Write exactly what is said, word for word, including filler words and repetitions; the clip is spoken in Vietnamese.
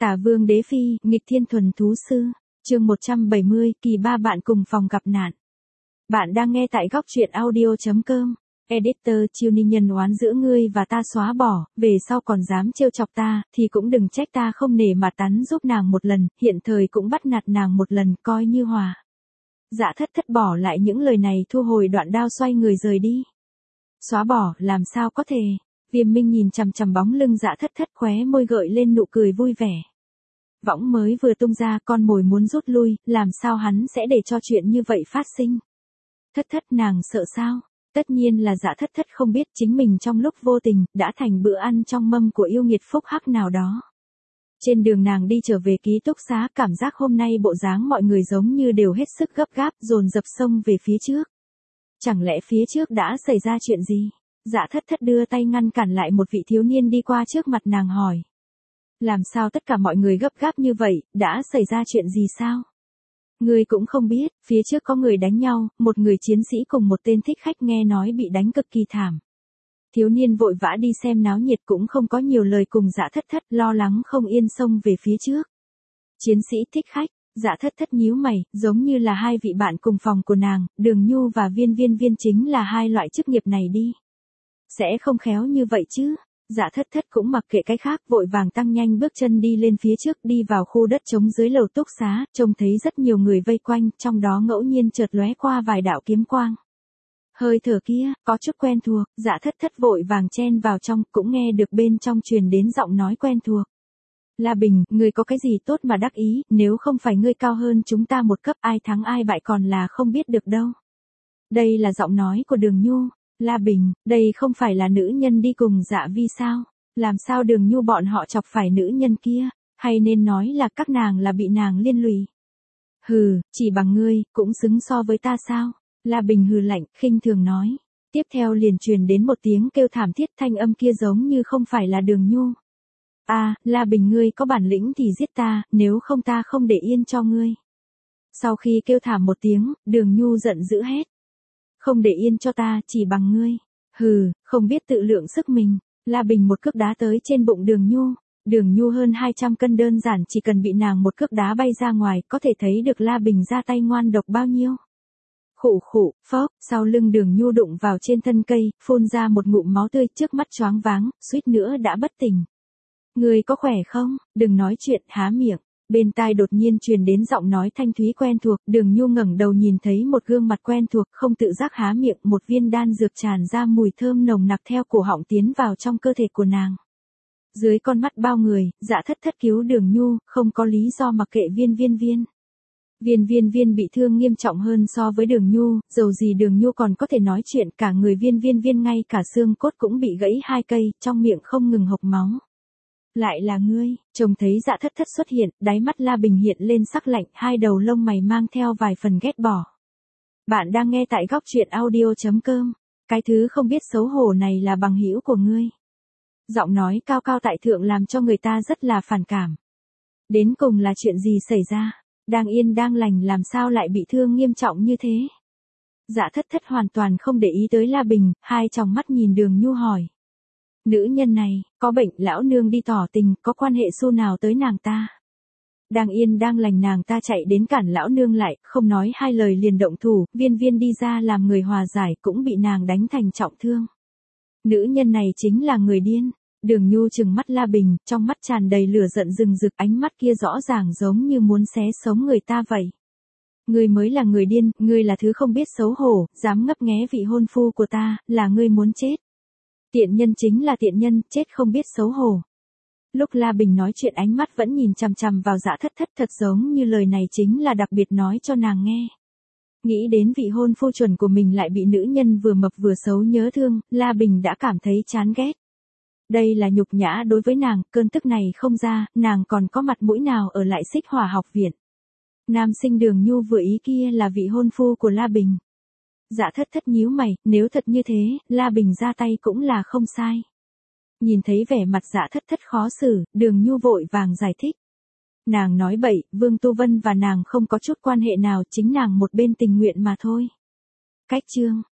Tả Vương Đế Phi, nghịch thiên thuần thú sư. Chương một trăm bảy mươi, kỳ ba bạn cùng phòng gặp nạn. Bạn đang nghe tại góc truyện audio chấm com. Editor chiêu ni nhân oán giữa ngươi và ta xóa bỏ, về sau còn dám trêu chọc ta, thì cũng đừng trách ta không nể mặt tắn giúp nàng một lần, hiện thời cũng bắt nạt nàng một lần, coi như hòa. Dạ thất thất bỏ lại những lời này, thu hồi đoạn đao, xoay người rời đi. Xóa bỏ, làm sao có thể? Viêm Minh nhìn chằm chằm bóng lưng Dạ thất thất, khóe môi gợi lên nụ cười vui vẻ. Võng mới vừa tung ra, con mồi muốn rút lui, làm sao hắn sẽ để cho chuyện như vậy phát sinh? Thất thất, nàng sợ sao? Tất nhiên là Dạ thất thất không biết chính mình trong lúc vô tình, đã thành bữa ăn trong mâm của yêu nghiệt phúc hắc nào đó. Trên đường nàng đi trở về ký túc xá, cảm giác hôm nay bộ dáng mọi người giống như đều hết sức gấp gáp, dồn dập xông về phía trước. Chẳng lẽ phía trước đã xảy ra chuyện gì? Dạ thất thất đưa tay ngăn cản lại một vị thiếu niên đi qua trước mặt nàng, hỏi. Làm sao tất cả mọi người gấp gáp như vậy, đã xảy ra chuyện gì sao? Ngươi cũng không biết, phía trước có người đánh nhau, một người chiến sĩ cùng một tên thích khách nghe nói bị đánh cực kỳ thảm. Thiếu niên vội vã đi xem náo nhiệt cũng không có nhiều lời cùng Dạ thất thất, lo lắng không yên xông về phía trước. Chiến sĩ thích khách, Dạ thất thất nhíu mày, giống như là hai vị bạn cùng phòng của nàng, Đường Nhu và Viên Viên Viên chính là hai loại chức nghiệp này đi. Sẽ không khéo như vậy chứ? Dạ thất thất cũng mặc kệ cái khác, vội vàng tăng nhanh bước chân đi lên phía trước, đi vào khu đất trống dưới lầu túc xá, trông thấy rất nhiều người vây quanh, trong đó ngẫu nhiên chợt lóe qua vài đạo kiếm quang. Hơi thở kia, có chút quen thuộc, Dạ thất thất vội vàng chen vào trong, cũng nghe được bên trong truyền đến giọng nói quen thuộc. La Bình, ngươi có cái gì tốt mà đắc ý, nếu không phải ngươi cao hơn chúng ta một cấp, ai thắng ai bại còn là không biết được đâu. Đây là giọng nói của Đường Nhu. La Bình, đây không phải là nữ nhân đi cùng Dạ Vi sao? Làm sao Đường Nhu bọn họ chọc phải nữ nhân kia? Hay nên nói là các nàng là bị nàng liên lụy? Hừ, chỉ bằng ngươi, cũng xứng so với ta sao? La Bình hừ lạnh, khinh thường nói. Tiếp theo liền truyền đến một tiếng kêu thảm thiết, thanh âm kia giống như không phải là Đường Nhu. À, La Bình, ngươi có bản lĩnh thì giết ta, nếu không ta không để yên cho ngươi. Sau khi kêu thảm một tiếng, Đường Nhu giận dữ hét. Không để yên cho ta, chỉ bằng ngươi. Hừ, không biết tự lượng sức mình. La Bình một cước đá tới trên bụng Đường Nhu. Đường Nhu hơn hai trăm cân, đơn giản chỉ cần bị nàng một cước đá bay ra ngoài, có thể thấy được La Bình ra tay ngoan độc bao nhiêu. Khụ khụ, phốc, sau lưng Đường Nhu đụng vào trên thân cây, phun ra một ngụm máu tươi, trước mắt choáng váng, suýt nữa đã bất tỉnh. Ngươi có khỏe không? Đừng nói chuyện, há miệng. Bên tai đột nhiên truyền đến giọng nói thanh thúy quen thuộc, Đường Nhu ngẩng đầu nhìn thấy một gương mặt quen thuộc, không tự giác há miệng, một viên đan dược tràn ra mùi thơm nồng nặc theo cổ họng tiến vào trong cơ thể của nàng. Dưới con mắt bao người, Dạ thất thất cứu Đường Nhu, không có lý do mặc kệ Viên Viên Viên. Viên Viên Viên bị thương nghiêm trọng hơn so với Đường Nhu, dầu gì Đường Nhu còn có thể nói chuyện, cả người Viên Viên Viên ngay cả xương cốt cũng bị gãy hai cây, trong miệng không ngừng hộc máu. Lại là ngươi, trông thấy Dạ thất thất xuất hiện, đáy mắt La Bình hiện lên sắc lạnh, hai đầu lông mày mang theo vài phần ghét bỏ. Bạn đang nghe tại góc truyện audio chấm com, cái thứ không biết xấu hổ này là bằng hữu của ngươi. Giọng nói cao cao tại thượng làm cho người ta rất là phản cảm. Đến cùng là chuyện gì xảy ra, đang yên đang lành làm sao lại bị thương nghiêm trọng như thế? Dạ thất thất hoàn toàn không để ý tới La Bình, hai tròng mắt nhìn Đường Nhu hỏi. Nữ nhân này, có bệnh, lão nương đi tỏ tình, có quan hệ xu nào tới nàng ta? Đang yên đang lành nàng ta chạy đến cản lão nương lại, không nói hai lời liền động thủ, Viên Viên đi ra làm người hòa giải cũng bị nàng đánh thành trọng thương. Nữ nhân này chính là người điên. Đường Nhu trừng mắt La Bình, trong mắt tràn đầy lửa giận rừng rực, ánh mắt kia rõ ràng giống như muốn xé sống người ta vậy. Ngươi mới là người điên, ngươi là thứ không biết xấu hổ, dám ngấp nghé vị hôn phu của ta, là ngươi muốn chết. Tiện nhân chính là tiện nhân, chết không biết xấu hổ. Lúc La Bình nói chuyện ánh mắt vẫn nhìn chằm chằm vào Dạ thất thất, thật giống như lời này chính là đặc biệt nói cho nàng nghe. Nghĩ đến vị hôn phu chuẩn của mình lại bị nữ nhân vừa mập vừa xấu nhớ thương, La Bình đã cảm thấy chán ghét. Đây là nhục nhã đối với nàng, cơn tức này không ra, nàng còn có mặt mũi nào ở lại Xích Hỏa học viện. Nam sinh Đường Nhu vừa ý kia là vị hôn phu của La Bình. Dạ thất thất nhíu mày, nếu thật như thế, La Bình ra tay cũng là không sai. Nhìn thấy vẻ mặt Dạ thất thất khó xử, Đường Nhu vội vàng giải thích. Nàng nói bậy, Vương Tu Vân và nàng không có chút quan hệ nào, chính nàng một bên tình nguyện mà thôi. Cách chương,